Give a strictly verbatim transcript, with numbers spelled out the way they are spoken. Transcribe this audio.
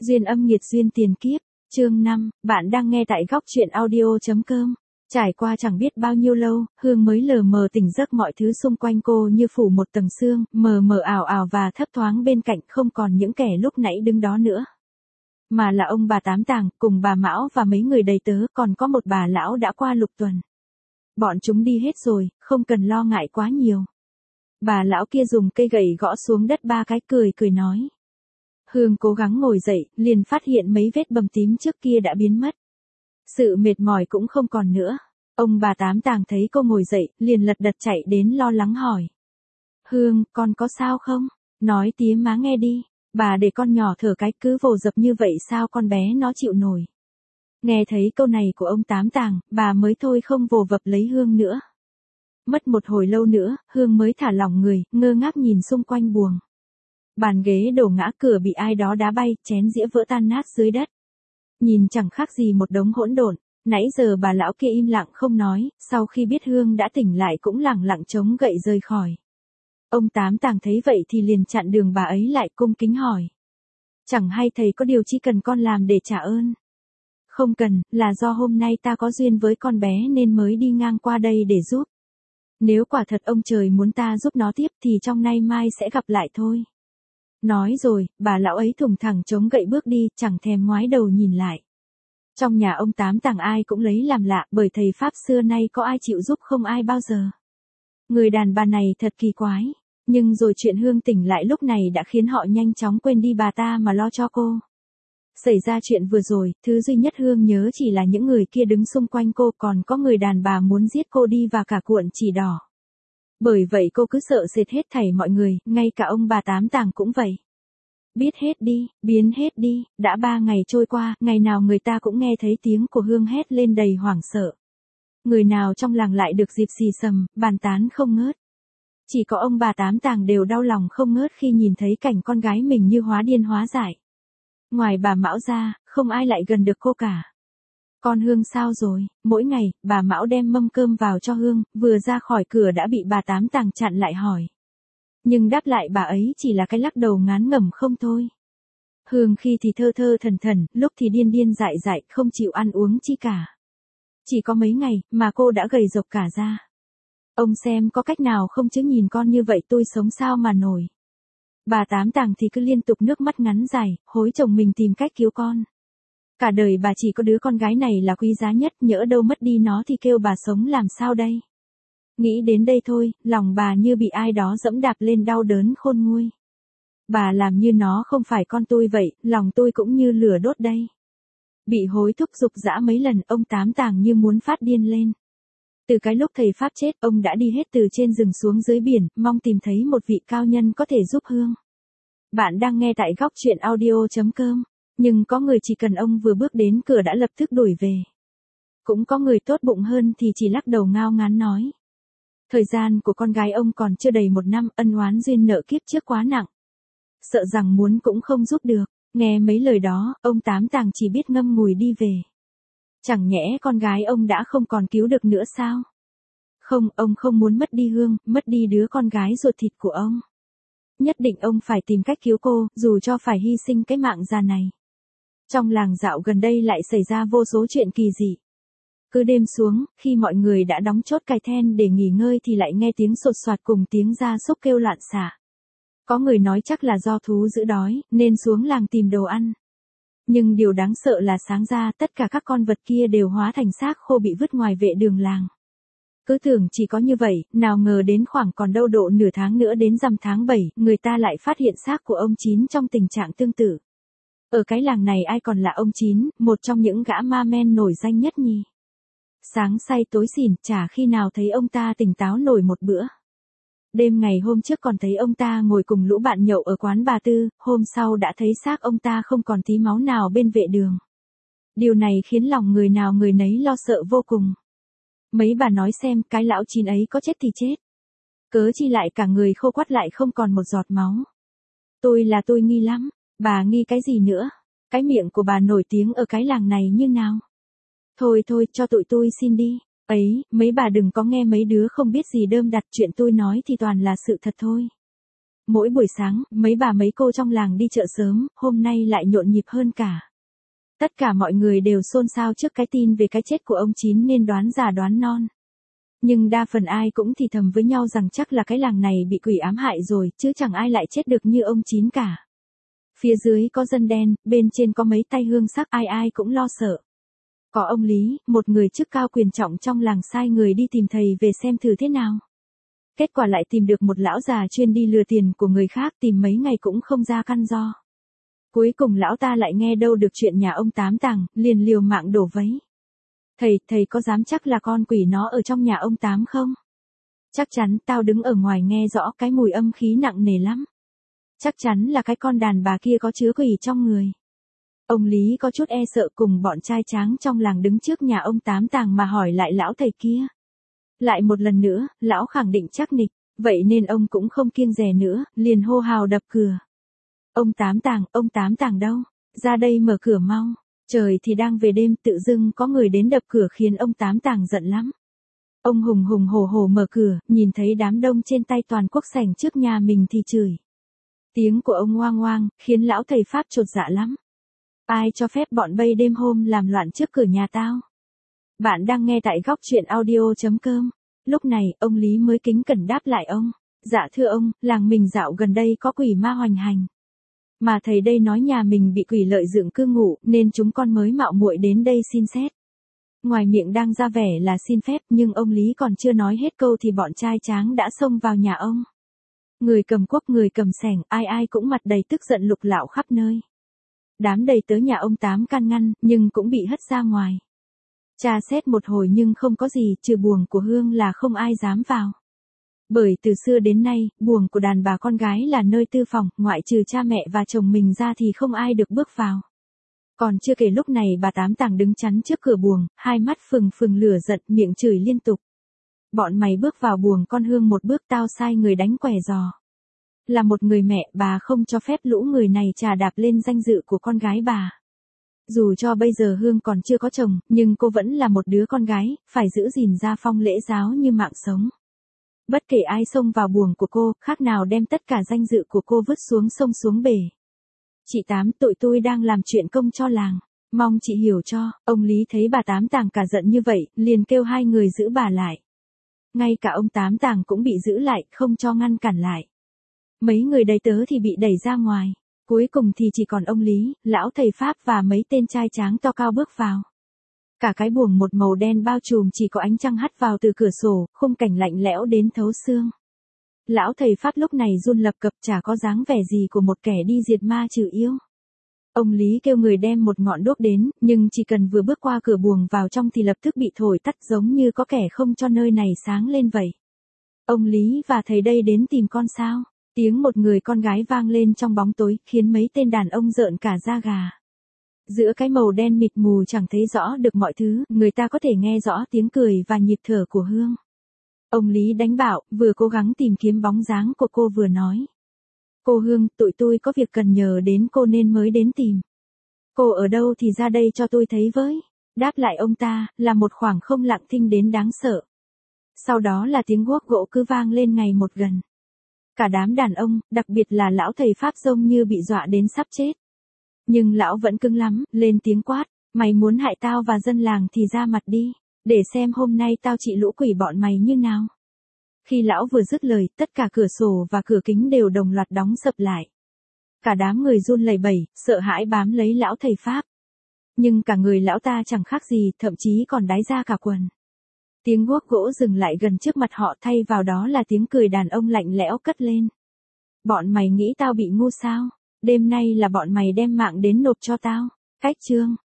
Duyên âm nghiệt duyên tiền kiếp, chương năm, bạn đang nghe tại góc truyện audio.com. Trải qua chẳng biết bao nhiêu lâu, Hương mới lờ mờ tỉnh giấc, mọi thứ xung quanh cô như phủ một tầng sương, mờ mờ ảo ảo và thấp thoáng, bên cạnh không còn những kẻ lúc nãy đứng đó nữa. Mà là ông bà Tám Tàng, cùng bà Mão và mấy người đầy tớ, còn có một bà lão đã qua lục tuần. Bọn chúng đi hết rồi, không cần lo ngại quá nhiều. Bà lão kia dùng cây gậy gõ xuống đất ba cái, cười cười nói. Hương cố gắng ngồi dậy, liền phát hiện mấy vết bầm tím trước kia đã biến mất. Sự mệt mỏi cũng không còn nữa. Ông bà Tám Tàng thấy cô ngồi dậy, liền lật đật chạy đến lo lắng hỏi. Hương, con có sao không? Nói tía má nghe đi. Bà để con nhỏ thở cái, cứ vồ dập như vậy sao con bé nó chịu nổi. Nghe thấy câu này của ông Tám Tàng, bà mới thôi không vồ vập lấy Hương nữa. Mất một hồi lâu nữa, Hương mới thả lỏng người, ngơ ngác nhìn xung quanh buồng. Bàn ghế đổ ngã, cửa bị ai đó đá bay, chén dĩa vỡ tan nát dưới đất. Nhìn chẳng khác gì một đống hỗn độn. Nãy giờ bà lão kia im lặng không nói, sau khi biết Hương đã tỉnh lại cũng lẳng lặng chống gậy rời khỏi. Ông Tám Tàng thấy vậy thì liền chặn đường bà ấy lại, cung kính hỏi. Chẳng hay thầy có điều chi cần con làm để trả ơn? Không cần, là do hôm nay ta có duyên với con bé nên mới đi ngang qua đây để giúp. Nếu quả thật ông trời muốn ta giúp nó tiếp thì trong nay mai sẽ gặp lại thôi. Nói rồi, bà lão ấy thùng thẳng chống gậy bước đi, chẳng thèm ngoái đầu nhìn lại. Trong nhà ông Tám Tàng ai cũng lấy làm lạ, bởi thầy Pháp xưa nay có ai chịu giúp không ai bao giờ. Người đàn bà này thật kỳ quái. Nhưng rồi chuyện Hương tỉnh lại lúc này đã khiến họ nhanh chóng quên đi bà ta mà lo cho cô. Xảy ra chuyện vừa rồi, thứ duy nhất Hương nhớ chỉ là những người kia đứng xung quanh cô, còn có người đàn bà muốn giết cô đi và cả cuộn chỉ đỏ. Bởi vậy cô cứ sợ sệt hết thảy mọi người, ngay cả ông bà Tám Tàng cũng vậy. Biết hết đi, biến hết đi, đã ba ngày trôi qua, ngày nào người ta cũng nghe thấy tiếng của Hương hét lên đầy hoảng sợ. Người nào trong làng lại được dịp xì xầm, bàn tán không ngớt. Chỉ có ông bà Tám Tàng đều đau lòng không ngớt khi nhìn thấy cảnh con gái mình như hóa điên hóa dại. Ngoài bà Mão ra, không ai lại gần được cô cả. Con Hương sao rồi? Mỗi ngày, bà Mão đem mâm cơm vào cho Hương, vừa ra khỏi cửa đã bị bà Tám Tàng chặn lại hỏi. Nhưng đáp lại bà ấy chỉ là cái lắc đầu ngán ngẩm không thôi. Hương khi thì thơ thơ thần thần, lúc thì điên điên dại dại, không chịu ăn uống chi cả. Chỉ có mấy ngày, mà cô đã gầy rộc cả ra. Ông xem có cách nào không chứ, nhìn con như vậy tôi sống sao mà nổi. Bà Tám Tàng thì cứ liên tục nước mắt ngắn dài, hối chồng mình tìm cách cứu con. Cả đời bà chỉ có đứa con gái này là quý giá nhất, nhỡ đâu mất đi nó thì kêu bà sống làm sao đây. Nghĩ đến đây thôi, lòng bà như bị ai đó dẫm đạp lên, đau đớn khôn nguôi. Bà làm như nó không phải con tôi vậy, lòng tôi cũng như lửa đốt đây. Bị hối thúc giục dã mấy lần, ông Tám Tàng như muốn phát điên lên. Từ cái lúc thầy Pháp chết, ông đã đi hết từ trên rừng xuống dưới biển, mong tìm thấy một vị cao nhân có thể giúp Hương. Bạn đang nghe tại góc truyện audio.com. Nhưng có người chỉ cần ông vừa bước đến cửa đã lập tức đuổi về. Cũng có người tốt bụng hơn thì chỉ lắc đầu ngao ngán nói. Thời gian của con gái ông còn chưa đầy một năm, ân oán duyên nợ kiếp trước quá nặng. Sợ rằng muốn cũng không giúp được. Nghe mấy lời đó, ông Tám Tàng chỉ biết ngâm ngùi đi về. Chẳng nhẽ con gái ông đã không còn cứu được nữa sao? Không, ông không muốn mất đi Hương, mất đi đứa con gái ruột thịt của ông. Nhất định ông phải tìm cách cứu cô, dù cho phải hy sinh cái mạng già này. Trong làng dạo gần đây lại xảy ra vô số chuyện kỳ dị. Cứ đêm xuống, khi mọi người đã đóng chốt cài then để nghỉ ngơi thì lại nghe tiếng sột soạt cùng tiếng gia súc kêu loạn xạ. Có người nói chắc là do thú dữ đói, nên xuống làng tìm đồ ăn. Nhưng điều đáng sợ là sáng ra tất cả các con vật kia đều hóa thành xác khô bị vứt ngoài vệ đường làng. Cứ tưởng chỉ có như vậy, nào ngờ đến khoảng còn đâu độ nửa tháng nữa đến rằm tháng bảy, người ta lại phát hiện xác của ông Chín trong tình trạng tương tự. Ở cái làng này ai còn là ông Chín, một trong những gã ma men nổi danh nhất nhỉ? Sáng say tối xỉn, chả khi nào thấy ông ta tỉnh táo nổi một bữa. Đêm ngày hôm trước còn thấy ông ta ngồi cùng lũ bạn nhậu ở quán bà Tư, hôm sau đã thấy xác ông ta không còn tí máu nào bên vệ đường. Điều này khiến lòng người nào người nấy lo sợ vô cùng. Mấy bà nói xem, cái lão Chín ấy có chết thì chết. Cớ chi lại cả người khô quắt lại không còn một giọt máu. Tôi là tôi nghi lắm, bà nghi cái gì nữa? Cái miệng của bà nổi tiếng ở cái làng này như nào? Thôi thôi, cho tụi tôi xin đi. Ấy, mấy bà đừng có nghe mấy đứa không biết gì đơm đặt, chuyện tôi nói thì toàn là sự thật thôi. Mỗi buổi sáng, mấy bà mấy cô trong làng đi chợ sớm, hôm nay lại nhộn nhịp hơn cả. Tất cả mọi người đều xôn xao trước cái tin về cái chết của ông Chín nên đoán già đoán non. Nhưng đa phần ai cũng thì thầm với nhau rằng chắc là cái làng này bị quỷ ám hại rồi, chứ chẳng ai lại chết được như ông Chín cả. Phía dưới có dân đen, bên trên có mấy tay hương sắc, ai ai cũng lo sợ. Có ông Lý, một người chức cao quyền trọng trong làng sai người đi tìm thầy về xem thử thế nào. Kết quả lại tìm được một lão già chuyên đi lừa tiền của người khác, tìm mấy ngày cũng không ra căn do. Cuối cùng lão ta lại nghe đâu được chuyện nhà ông Tám Tàng, liền liều mạng đổ vấy. Thầy, thầy có dám chắc là con quỷ nó ở trong nhà ông Tám không? Chắc chắn, tao đứng ở ngoài nghe rõ cái mùi âm khí nặng nề lắm. Chắc chắn là cái con đàn bà kia có chứa quỷ trong người. Ông Lý có chút e sợ cùng bọn trai tráng trong làng đứng trước nhà ông Tám Tàng mà hỏi lại lão thầy kia. Lại một lần nữa, lão khẳng định chắc nịch, vậy nên ông cũng không kiêng dè nữa, liền hô hào đập cửa. Ông Tám Tàng, ông Tám Tàng đâu? Ra đây mở cửa mau. Trời thì đang về đêm, tự dưng có người đến đập cửa khiến ông Tám Tàng giận lắm. Ông hùng hùng hổ hổ mở cửa, nhìn thấy đám đông trên tay toàn quốc sảnh trước nhà mình thì chửi. Tiếng của ông oang oang, khiến lão thầy Pháp chột dạ lắm. Ai cho phép bọn bay đêm hôm làm loạn trước cửa nhà tao? Bạn đang nghe tại góc truyện audio.com. Lúc này, ông Lý mới kính cẩn đáp lại ông. Dạ thưa ông, làng mình dạo gần đây có quỷ ma hoành hành. Mà thầy đây nói nhà mình bị quỷ lợi dụng cư ngụ, nên chúng con mới mạo muội đến đây xin xét. Ngoài miệng đang ra vẻ là xin phép, nhưng ông Lý còn chưa nói hết câu thì bọn trai tráng đã xông vào nhà ông. Người cầm cuốc, người cầm xẻng, ai ai cũng mặt đầy tức giận lục lạo khắp nơi. Đám đầy tớ nhà ông Tám can ngăn, nhưng cũng bị hất ra ngoài. Tra xét một hồi nhưng không có gì, trừ buồng của Hương là không ai dám vào. Bởi từ xưa đến nay, buồng của đàn bà con gái là nơi tư phòng, ngoại trừ cha mẹ và chồng mình ra thì không ai được bước vào. Còn chưa kể lúc này bà Tám Tàng đứng chắn trước cửa buồng, hai mắt phừng phừng lửa giận, miệng chửi liên tục. Bọn mày bước vào buồng con Hương một bước tao sai người đánh quẻ giò. Là một người mẹ, bà không cho phép lũ người này trà đạp lên danh dự của con gái bà. Dù cho bây giờ Hương còn chưa có chồng, nhưng cô vẫn là một đứa con gái, phải giữ gìn gia phong lễ giáo như mạng sống. Bất kể ai xông vào buồng của cô, khác nào đem tất cả danh dự của cô vứt xuống sông xuống bể. Chị Tám, tụi tôi đang làm chuyện công cho làng. Mong chị hiểu cho. Ông Lý thấy bà Tám Tàng cả giận như vậy, liền kêu hai người giữ bà lại. Ngay cả ông Tám Tàng cũng bị giữ lại, không cho ngăn cản lại. Mấy người đầy tớ thì bị đẩy ra ngoài. Cuối cùng thì chỉ còn ông Lý, lão thầy Pháp và mấy tên trai tráng to cao bước vào. Cả cái buồng một màu đen bao trùm, chỉ có ánh trăng hắt vào từ cửa sổ, khung cảnh lạnh lẽo đến thấu xương. Lão thầy Pháp lúc này run lập cập, chả có dáng vẻ gì của một kẻ đi diệt ma trừ yêu. Ông Lý kêu người đem một ngọn đuốc đến, nhưng chỉ cần vừa bước qua cửa buồng vào trong thì lập tức bị thổi tắt, giống như có kẻ không cho nơi này sáng lên vậy. Ông Lý và thầy đây đến tìm con sao? Tiếng một người con gái vang lên trong bóng tối, khiến mấy tên đàn ông rợn cả da gà. Giữa cái màu đen mịt mù chẳng thấy rõ được mọi thứ, người ta có thể nghe rõ tiếng cười và nhịp thở của Hương. Ông Lý đánh bạo, vừa cố gắng tìm kiếm bóng dáng của cô vừa nói. Cô Hương, tụi tôi có việc cần nhờ đến cô nên mới đến tìm. Cô ở đâu thì ra đây cho tôi thấy với. Đáp lại ông ta, là một khoảng không lặng thinh đến đáng sợ. Sau đó là tiếng guốc gỗ cứ vang lên ngày một gần. Cả đám đàn ông, đặc biệt là lão thầy Pháp giống như bị dọa đến sắp chết. Nhưng lão vẫn cứng lắm, lên tiếng quát, mày muốn hại tao và dân làng thì ra mặt đi, để xem hôm nay tao trị lũ quỷ bọn mày như nào. Khi lão vừa dứt lời, tất cả cửa sổ và cửa kính đều đồng loạt đóng sập lại. Cả đám người run lẩy bẩy, sợ hãi bám lấy lão thầy Pháp. Nhưng cả người lão ta chẳng khác gì, thậm chí còn đái ra cả quần. Tiếng guốc gỗ dừng lại gần trước mặt họ, thay vào đó là tiếng cười đàn ông lạnh lẽo cất lên. Bọn mày nghĩ tao bị ngu sao? Đêm nay là bọn mày đem mạng đến nộp cho tao. Cách chương.